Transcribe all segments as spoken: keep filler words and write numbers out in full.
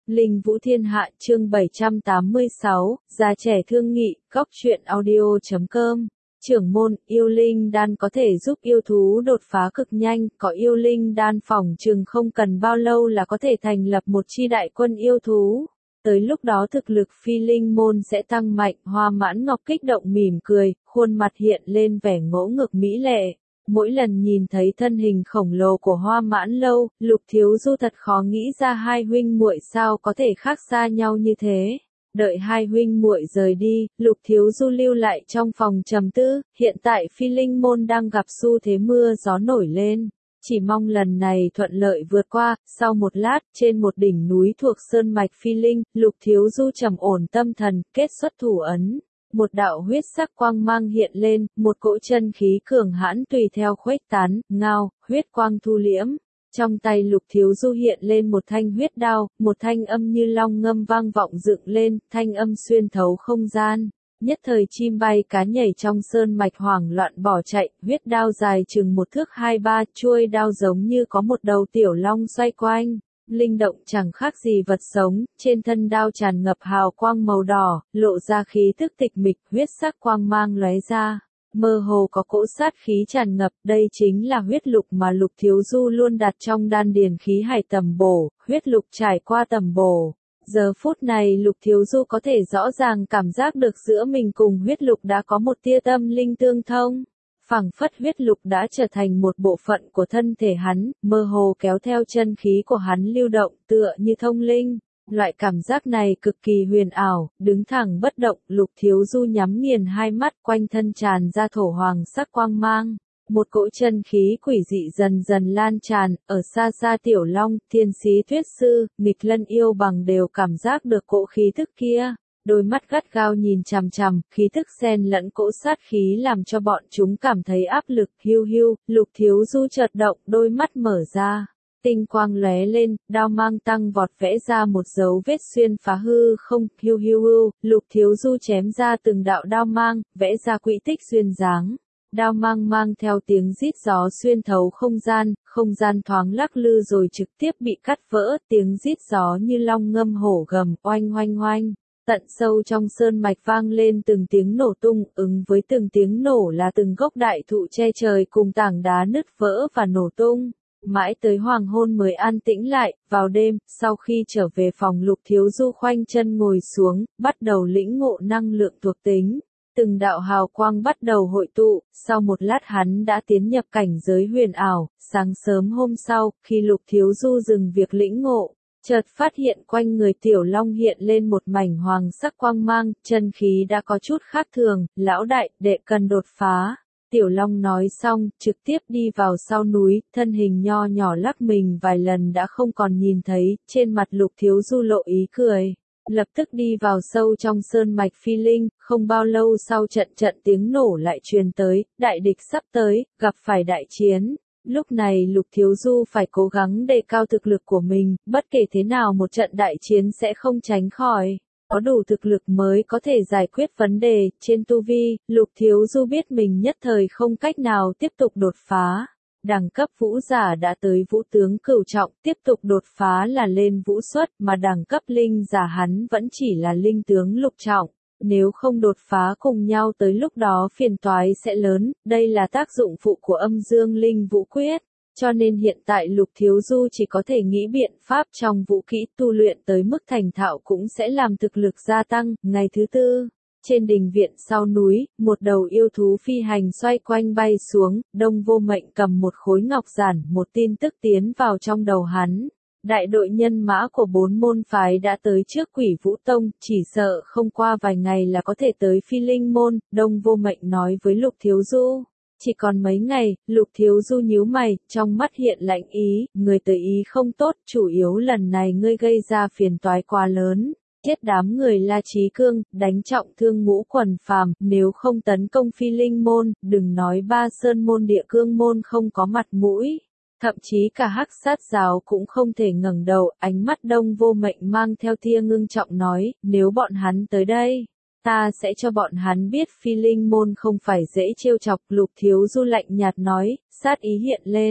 Linh Vũ Thiên Hạ chương bảy trăm tám mươi sáu, Già trẻ thương nghị, góc truyện audio chấm com. Trưởng môn, yêu linh đan có thể giúp yêu thú đột phá cực nhanh, có yêu linh đan phỏng chừng không cần bao lâu là có thể thành lập một chi đại quân yêu thú. Tới lúc đó thực lực phi linh môn sẽ tăng mạnh. Hoa Mãn Ngọc kích động mỉm cười, khuôn mặt hiện lên vẻ ngỗ ngược mỹ lệ. Mỗi lần nhìn thấy thân hình khổng lồ của Hoa Mãn Lâu, Lục Thiếu Du thật khó nghĩ ra hai huynh muội sao có thể khác xa nhau như thế. Đợi hai huynh muội rời đi, Lục Thiếu Du lưu lại trong phòng trầm tư. Hiện tại phi linh môn đang gặp xu thế mưa gió nổi lên. Chỉ mong lần này thuận lợi vượt qua. Sau một lát, trên một đỉnh núi thuộc sơn mạch phi linh, Lục Thiếu Du trầm ổn tâm thần, kết xuất thủ ấn. Một đạo huyết sắc quang mang hiện lên, một cỗ chân khí cường hãn tùy theo khuếch tán, ngao, huyết quang thu liễm. Trong tay Lục Thiếu Du hiện lên một thanh huyết đao, một thanh âm như long ngâm vang vọng dựng lên, thanh âm xuyên thấu không gian. Nhất thời chim bay cá nhảy trong sơn mạch hoảng loạn bỏ chạy, huyết đao dài chừng một thước hai ba, chuôi đao giống như có một đầu tiểu long xoay quanh. Linh động chẳng khác gì vật sống, trên thân đao tràn ngập hào quang màu đỏ, lộ ra khí tức tịch mịch, huyết sắc quang mang lóe ra. Mơ hồ có cỗ sát khí tràn ngập, đây chính là huyết lục mà Lục Thiếu Du luôn đặt trong đan điền khí hải tầm bổ, huyết lục trải qua tầm bổ. Giờ phút này Lục Thiếu Du có thể rõ ràng cảm giác được giữa mình cùng huyết lục đã có một tia tâm linh tương thông. Phảng phất huyết lục đã trở thành một bộ phận của thân thể hắn, mơ hồ kéo theo chân khí của hắn lưu động tựa như thông linh. Loại cảm giác này cực kỳ huyền ảo, đứng thẳng bất động, Lục Thiếu Du nhắm nghiền hai mắt, quanh thân tràn ra thổ hoàng sắc quang mang. Một cỗ chân khí quỷ dị dần dần lan tràn, ở xa xa Tiểu Long, Thiên Sĩ Thuyết Sư, Nghịch Lân Yêu Bằng đều cảm giác được cỗ khí thức kia. Đôi mắt gắt gao nhìn chằm chằm, khí thức xen lẫn cỗ sát khí làm cho bọn chúng cảm thấy áp lực. Hiu hiu, Lục Thiếu Du chợt động, đôi mắt mở ra. Tinh quang lóe lên, đao mang tăng vọt vẽ ra một dấu vết xuyên phá hư không. Hiu hiu hiu, Lục Thiếu Du chém ra từng đạo đao mang, vẽ ra quỹ tích duyên dáng. Đao mang mang theo tiếng rít gió xuyên thấu không gian, không gian thoáng lắc lư rồi trực tiếp bị cắt vỡ, tiếng rít gió như long ngâm hổ gầm, oanh oanh oanh. Tận sâu trong sơn mạch vang lên từng tiếng nổ tung, ứng với từng tiếng nổ là từng gốc đại thụ che trời cùng tảng đá nứt vỡ và nổ tung. Mãi tới hoàng hôn mới an tĩnh lại. Vào đêm, sau khi trở về phòng, Lục Thiếu Du khoanh chân ngồi xuống, bắt đầu lĩnh ngộ năng lượng thuộc tính. Từng đạo hào quang bắt đầu hội tụ, sau một lát hắn đã tiến nhập cảnh giới huyền ảo. Sáng sớm hôm sau, khi Lục Thiếu Du dừng việc lĩnh ngộ, chợt phát hiện quanh người Tiểu Long hiện lên một mảnh hoàng sắc quang mang, chân khí đã có chút khác thường. Lão đại, đệ cần đột phá. Tiểu Long nói xong, trực tiếp đi vào sau núi, thân hình nho nhỏ lắc mình vài lần đã không còn nhìn thấy. Trên mặt Lục Thiếu Du lộ ý cười, lập tức đi vào sâu trong sơn mạch phi linh. Không bao lâu sau, trận trận tiếng nổ lại truyền tới, đại địch sắp tới, gặp phải đại chiến. Lúc này Lục Thiếu Du phải cố gắng đề cao thực lực của mình, bất kể thế nào một trận đại chiến sẽ không tránh khỏi. Có đủ thực lực mới có thể giải quyết vấn đề. Trên tu vi, Lục Thiếu Du biết mình nhất thời không cách nào tiếp tục đột phá. Đẳng cấp vũ giả đã tới vũ tướng cửu trọng, tiếp tục đột phá là lên vũ xuất, mà đẳng cấp linh giả hắn vẫn chỉ là linh tướng lục trọng. Nếu không đột phá cùng nhau tới lúc đó phiền toái sẽ lớn. Đây là tác dụng phụ của âm dương linh vũ quyết. Cho nên hiện tại Lục Thiếu Du chỉ có thể nghĩ biện pháp trong vũ kỹ tu luyện tới mức thành thạo cũng sẽ làm thực lực gia tăng. Ngày thứ tư, trên đình viện sau núi, một đầu yêu thú phi hành xoay quanh bay xuống. Đông Vô Mệnh cầm một khối ngọc giản, một tin tức tiến vào trong đầu hắn. Đại đội nhân mã của bốn môn phái đã tới trước Quỷ Vũ Tông, chỉ sợ không qua vài ngày là có thể tới Phi Linh môn. Đông Vô Mệnh nói với Lục Thiếu Du. Chỉ còn mấy ngày. Lục Thiếu Du nhíu mày, trong mắt hiện lạnh ý, người tới ý không tốt, chủ yếu lần này ngươi gây ra phiền toái quá lớn. Chết đám người La Chí Cương, đánh trọng thương Ngũ Quần Phàm, nếu không tấn công Phi Linh môn, đừng nói Ba Sơn môn Địa Cương môn không có mặt mũi. Thậm chí cả Hắc Sát giáo cũng không thể ngẩng đầu. Ánh mắt Đông Vô Mệnh mang theo tia ngưng trọng nói, nếu bọn hắn tới đây, ta sẽ cho bọn hắn biết Phi Linh môn không phải dễ trêu chọc. Lục Thiếu Du lạnh nhạt nói, sát ý hiện lên.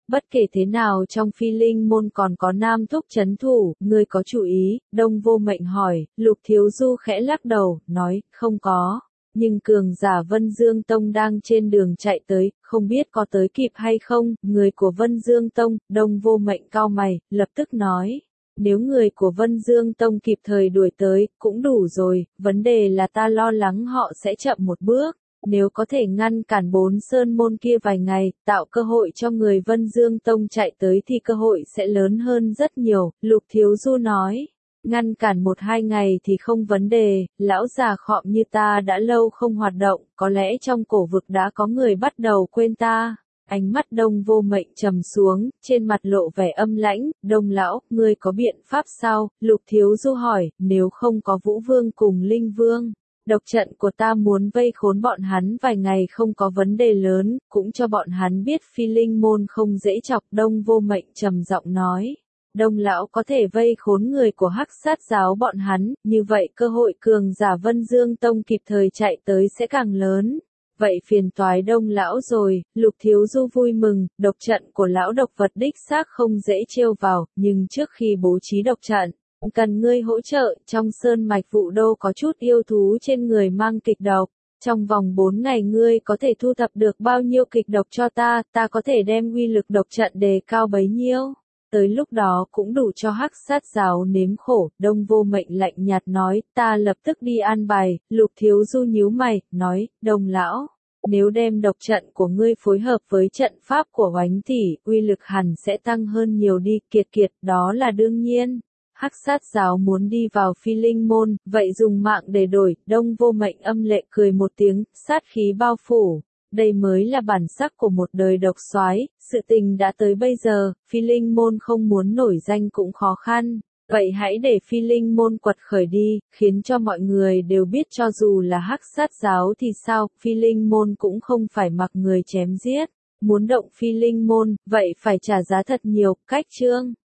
Bất kể thế nào trong phi linh môn còn có nam thúc chấn thủ, ngươi có chú ý, Đông Vô Mệnh hỏi, Lục Thiếu Du khẽ lắc đầu, nói, không có. Nhưng cường giả Vân Dương Tông đang trên đường chạy tới, không biết có tới kịp hay không, người của Vân Dương Tông, Đông Vô Mệnh cau mày, lập tức nói. Nếu người của Vân Dương Tông kịp thời đuổi tới, cũng đủ rồi, vấn đề là ta lo lắng họ sẽ chậm một bước. Nếu có thể ngăn cản bốn sơn môn kia vài ngày, tạo cơ hội cho người Vân Dương Tông chạy tới thì cơ hội sẽ lớn hơn rất nhiều, Lục Thiếu Du nói. Ngăn cản một hai ngày thì không vấn đề, lão già khọm như ta đã lâu không hoạt động, có lẽ trong cổ vực đã có người bắt đầu quên ta. Ánh mắt Đông Vô Mệnh trầm xuống, trên mặt lộ vẻ âm lãnh, Đông lão, ngươi có biện pháp sao? Lục Thiếu Du hỏi, nếu không có Vũ Vương cùng Linh Vương. Độc trận của ta muốn vây khốn bọn hắn vài ngày không có vấn đề lớn, cũng cho bọn hắn biết phi linh môn không dễ chọc. Đông Vô Mệnh trầm giọng nói. Đông lão có thể vây khốn người của Hắc Sát giáo bọn hắn, như vậy cơ hội cường giả Vân Dương Tông kịp thời chạy tới sẽ càng lớn. Vậy phiền toái Đông lão rồi, Lục Thiếu Du vui mừng, độc trận của lão độc vật đích xác không dễ trêu vào, nhưng trước khi bố trí độc trận, cần ngươi hỗ trợ, trong sơn mạch Vụ Đô có chút yêu thú trên người mang kịch độc. Trong vòng bốn ngày ngươi có thể thu thập được bao nhiêu kịch độc cho ta, ta có thể đem uy lực độc trận đề cao bấy nhiêu. Tới lúc đó cũng đủ cho Hắc Sát giáo nếm khổ, Đông Vô Mệnh lạnh nhạt nói, ta lập tức đi an bài. Lục Thiếu Du nhíu mày, nói, Đông lão, nếu đem độc trận của ngươi phối hợp với trận pháp của Oánh tỷ, uy lực hẳn sẽ tăng hơn nhiều đi, kiệt kiệt, đó là đương nhiên. Hắc Sát giáo muốn đi vào phi linh môn, vậy dùng mạng để đổi, Đông Vô Mệnh âm lệ cười một tiếng, sát khí bao phủ. Đây mới là bản sắc của một đời độc soái, sự tình đã tới bây giờ, phi linh môn không muốn nổi danh cũng khó khăn. Vậy hãy để phi linh môn quật khởi đi, khiến cho mọi người đều biết cho dù là Hắc Sát giáo thì sao, phi linh môn cũng không phải mặc người chém giết. Muốn động phi linh môn, vậy phải trả giá thật nhiều, cách chương.